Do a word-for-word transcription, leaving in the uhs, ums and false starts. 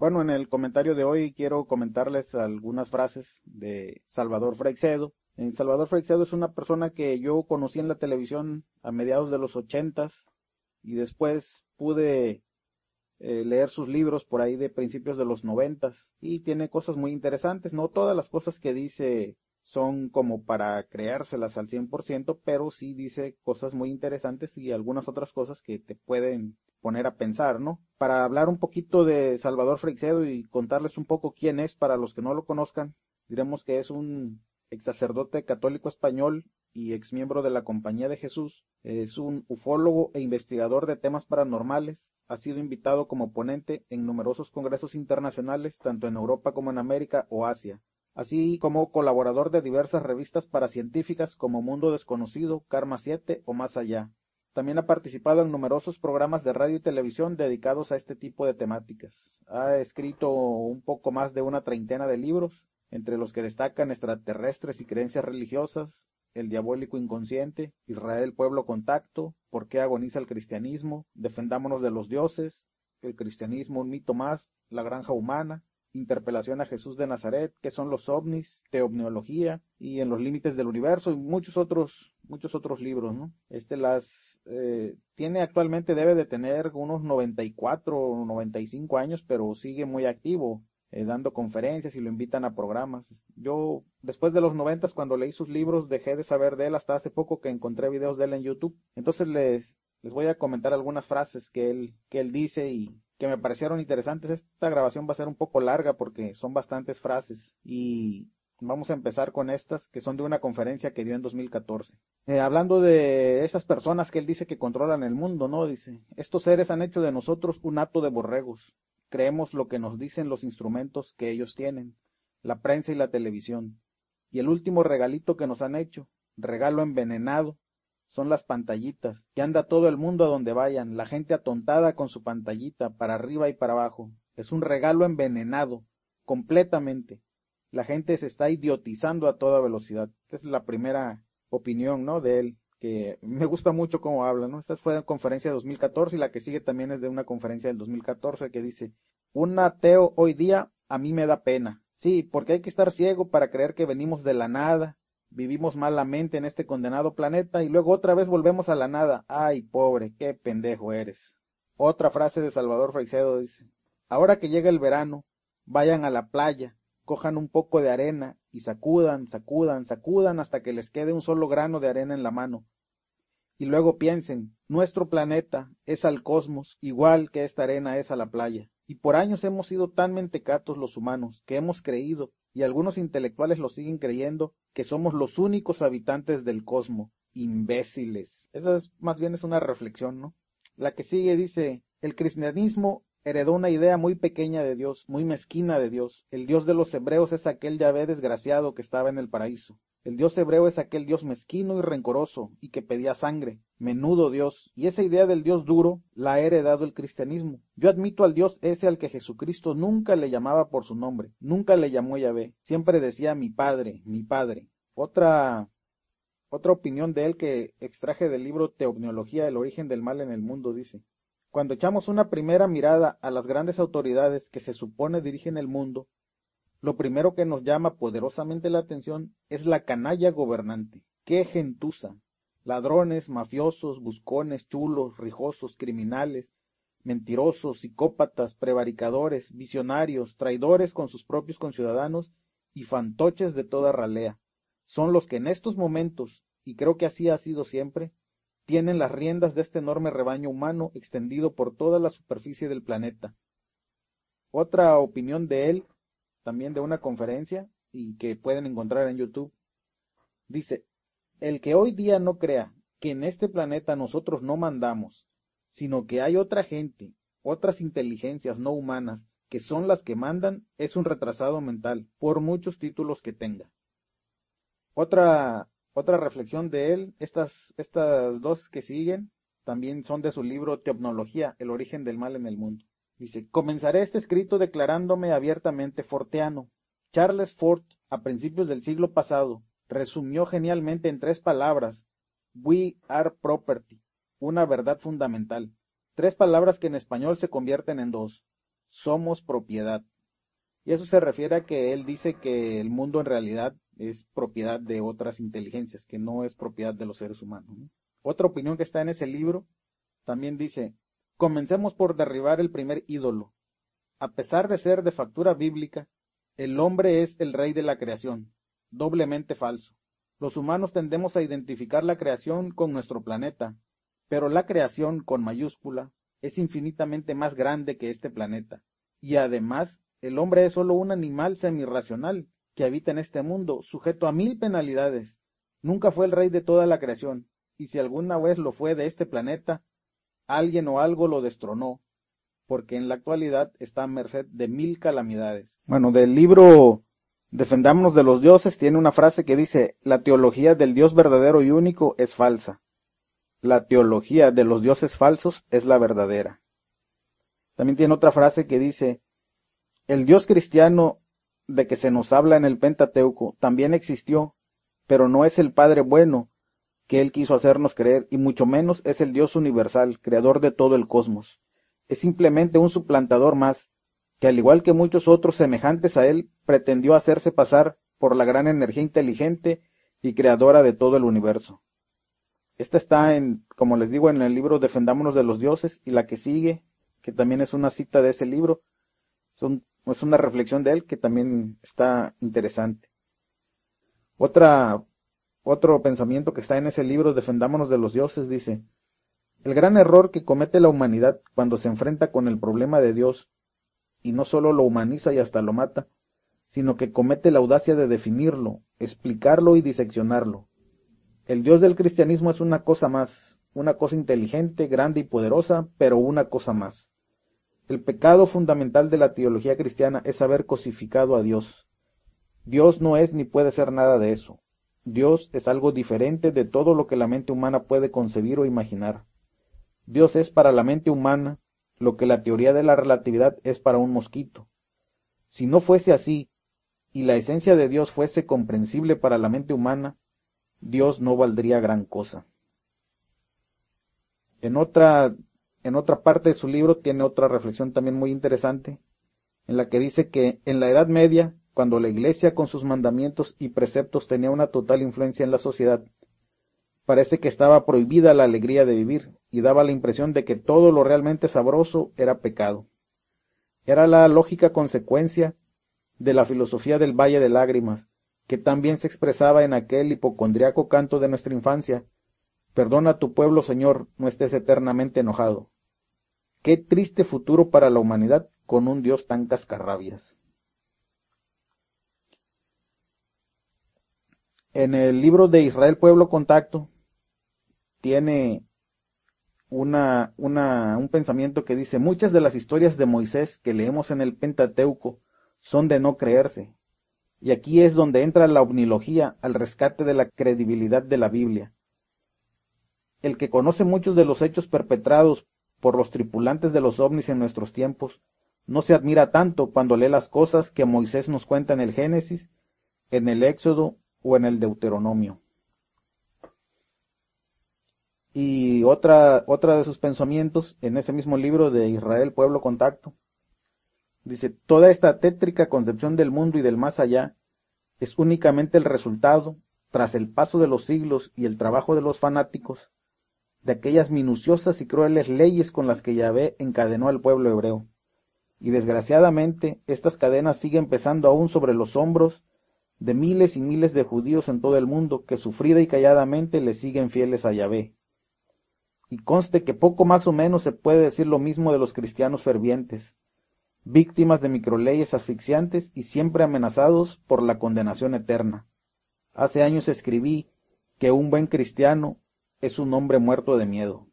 Bueno, en el comentario de hoy quiero comentarles algunas frases de Salvador Freixedo. En Salvador Freixedo es una persona que yo conocí en la televisión a mediados de los ochentas y después pude eh, leer sus libros por ahí de principios de los noventas y tiene cosas muy interesantes. No todas las cosas que dice son como para creérselas al cien por ciento, pero sí dice cosas muy interesantes y algunas otras cosas que te pueden poner a pensar, ¿no? Para hablar un poquito de Salvador Freixedo y contarles un poco quién es para los que no lo conozcan, diremos que es un ex sacerdote católico español y ex miembro de la Compañía de Jesús. Es un ufólogo e investigador de temas paranormales. Ha sido invitado como ponente en numerosos congresos internacionales, tanto en Europa como en América o Asia, así como colaborador de diversas revistas paracientíficas como Mundo Desconocido, Karma siete o Más Allá. También ha participado en numerosos programas de radio y televisión dedicados a este tipo de temáticas. Ha escrito un poco más de una treintena de libros, entre los que destacan Extraterrestres y creencias religiosas, El diabólico inconsciente, Israel pueblo contacto, ¿Por qué agoniza el cristianismo?, Defendámonos de los dioses, El cristianismo un mito más, La granja humana, Interpelación a Jesús de Nazaret, ¿Qué son los ovnis?, Teomneología y En los límites del universo y muchos otros, muchos otros libros, ¿no? Este las eh, tiene actualmente, debe de tener unos noventa y cuatro o noventa y cinco años, pero sigue muy activo, eh, dando conferencias y lo invitan a programas. Yo, después de los noventas, cuando leí sus libros, dejé de saber de él hasta hace poco que encontré videos de él en YouTube. Entonces les, les voy a comentar algunas frases que él, que él dice y que me parecieron interesantes. Esta grabación va a ser un poco larga porque son bastantes frases y vamos a empezar con estas que son de una conferencia que dio en dos mil catorce. Eh, hablando de esas personas que él dice que controlan el mundo, ¿no? Dice, estos seres han hecho de nosotros un hato de borregos. Creemos lo que nos dicen los instrumentos que ellos tienen, la prensa y la televisión. Y el último regalito que nos han hecho, regalo envenenado, son las pantallitas, que anda todo el mundo a donde vayan, la gente atontada con su pantallita, para arriba y para abajo. Es un regalo envenenado, completamente. La gente se está idiotizando a toda velocidad. Esta es la primera opinión, ¿no?, de él, que me gusta mucho cómo habla, ¿no? Esta fue en conferencia de dos mil catorce y la que sigue también es de una conferencia del dos mil catorce que dice, un ateo hoy día a mí me da pena. Sí, porque hay que estar ciego para creer que venimos de la nada, vivimos malamente en este condenado planeta y luego otra vez volvemos a la nada. Ay, pobre, qué pendejo eres. Otra frase de Salvador Freixedo dice, ahora que llega el verano, vayan a la playa, cojan un poco de arena y sacudan, sacudan, sacudan hasta que les quede un solo grano de arena en la mano. Y luego piensen, nuestro planeta es al cosmos igual que esta arena es a la playa. Y por años hemos sido tan mentecatos los humanos que hemos creído, y algunos intelectuales lo siguen creyendo, que somos los únicos habitantes del cosmos. Imbéciles. Esa es, más bien es una reflexión, ¿no? La que sigue dice, el cristianismo heredó una idea muy pequeña de Dios, muy mezquina de Dios. El Dios de los hebreos es aquel Yahvé desgraciado que estaba en el paraíso. El Dios hebreo es aquel Dios mezquino y rencoroso y que pedía sangre. Menudo Dios. Y esa idea del Dios duro la ha heredado el cristianismo. Yo admito al Dios ese al que Jesucristo nunca le llamaba por su nombre. Nunca le llamó Yahvé. Siempre decía mi Padre, mi Padre. Otra, otra opinión de él que extraje del libro Teomneología, el origen del mal en el mundo, dice. Cuando echamos una primera mirada a las grandes autoridades que se supone dirigen el mundo, lo primero que nos llama poderosamente la atención es la canalla gobernante. ¡Qué gentuza! Ladrones, mafiosos, buscones, chulos, rijosos, criminales, mentirosos, psicópatas, prevaricadores, visionarios, traidores con sus propios conciudadanos y fantoches de toda ralea. Son los que en estos momentos, y creo que así ha sido siempre, tienen las riendas de este enorme rebaño humano extendido por toda la superficie del planeta. Otra opinión de él, también de una conferencia, y que pueden encontrar en YouTube, dice, el que hoy día no crea que en este planeta nosotros no mandamos, sino que hay otra gente, otras inteligencias no humanas, que son las que mandan, es un retrasado mental, por muchos títulos que tenga. Otra Otra reflexión de él, estas, estas dos que siguen, también son de su libro Teomnología, el origen del mal en el mundo. Dice, comenzaré este escrito declarándome abiertamente forteano. Charles Fort, a principios del siglo pasado, resumió genialmente en tres palabras, we are property, una verdad fundamental. Tres palabras que en español se convierten en dos. somos propiedad. Y eso se refiere a que él dice que el mundo en realidad es propiedad de otras inteligencias, que no es propiedad de los seres humanos, ¿no? Otra opinión que está en ese libro también dice: comencemos por derribar el primer ídolo. A pesar de ser de factura bíblica, el hombre es el rey de la creación, doblemente falso. Los humanos tendemos a identificar la creación con nuestro planeta, pero la creación con mayúscula es infinitamente más grande que este planeta. Y además, el hombre es solo un animal semirracional que habita en este mundo, sujeto a mil penalidades. Nunca fue el rey de toda la creación, y si alguna vez lo fue de este planeta, alguien o algo lo destronó, porque en la actualidad está a merced de mil calamidades. Bueno, del libro Defendámonos de los dioses tiene una frase que dice: la teología del Dios verdadero y único es falsa. La teología de los dioses falsos es la verdadera. También tiene otra frase que dice: el Dios cristiano de que se nos habla en el Pentateuco también existió, pero no es el Padre bueno que Él quiso hacernos creer, y mucho menos es el Dios universal, creador de todo el cosmos. Es simplemente un suplantador más, que al igual que muchos otros semejantes a Él, pretendió hacerse pasar por la gran energía inteligente y creadora de todo el universo. Esta está, en, como les digo, en el libro Defendámonos de los dioses, y la que sigue, que también es una cita de ese libro, son, es una reflexión de él que también está interesante. Otra, otro pensamiento que está en ese libro Defendámonos de los dioses dice: el gran error que comete la humanidad cuando se enfrenta con el problema de Dios, y no solo lo humaniza y hasta lo mata, sino que comete la audacia de definirlo, explicarlo y diseccionarlo. El Dios del cristianismo es una cosa más, una cosa inteligente, grande y poderosa, pero una cosa más. El pecado fundamental de la teología cristiana es haber cosificado a Dios. Dios no es ni puede ser nada de eso. Dios es algo diferente de todo lo que la mente humana puede concebir o imaginar. Dios es para la mente humana lo que la teoría de la relatividad es para un mosquito. Si no fuese así, y la esencia de Dios fuese comprensible para la mente humana, Dios no valdría gran cosa. En otra, en otra parte de su libro tiene otra reflexión también muy interesante, en la que dice que en la Edad Media, cuando la Iglesia con sus mandamientos y preceptos tenía una total influencia en la sociedad, parece que estaba prohibida la alegría de vivir, y daba la impresión de que todo lo realmente sabroso era pecado. Era la lógica consecuencia de la filosofía del Valle de Lágrimas, que también se expresaba en aquel hipocondriaco canto de nuestra infancia: perdona a tu pueblo, Señor, no estés eternamente enojado. Qué triste futuro para la humanidad con un Dios tan cascarrabias. En el libro de Israel Pueblo Contacto tiene una, una, un pensamiento que dice: muchas de las historias de Moisés que leemos en el Pentateuco son de no creerse. Y aquí es donde entra la ovnilogía al rescate de la credibilidad de la Biblia. El que conoce muchos de los hechos perpetrados por los tripulantes de los ovnis en nuestros tiempos, no se admira tanto cuando lee las cosas que Moisés nos cuenta en el Génesis, en el Éxodo o en el Deuteronomio. Y otra, otra de sus pensamientos, en ese mismo libro de Israel Pueblo Contacto, dice: toda esta tétrica concepción del mundo y del más allá es únicamente el resultado, tras el paso de los siglos y el trabajo de los fanáticos, de aquellas minuciosas y crueles leyes con las que Yahvé encadenó al pueblo hebreo. Y desgraciadamente estas cadenas siguen pesando aún sobre los hombros de miles y miles de judíos en todo el mundo, que sufrida y calladamente le siguen fieles a Yahvé. Y conste que poco más o menos se puede decir lo mismo de los cristianos fervientes, víctimas de microleyes asfixiantes y siempre amenazados por la condenación eterna. Hace años escribí que un buen cristiano es un hombre muerto de miedo.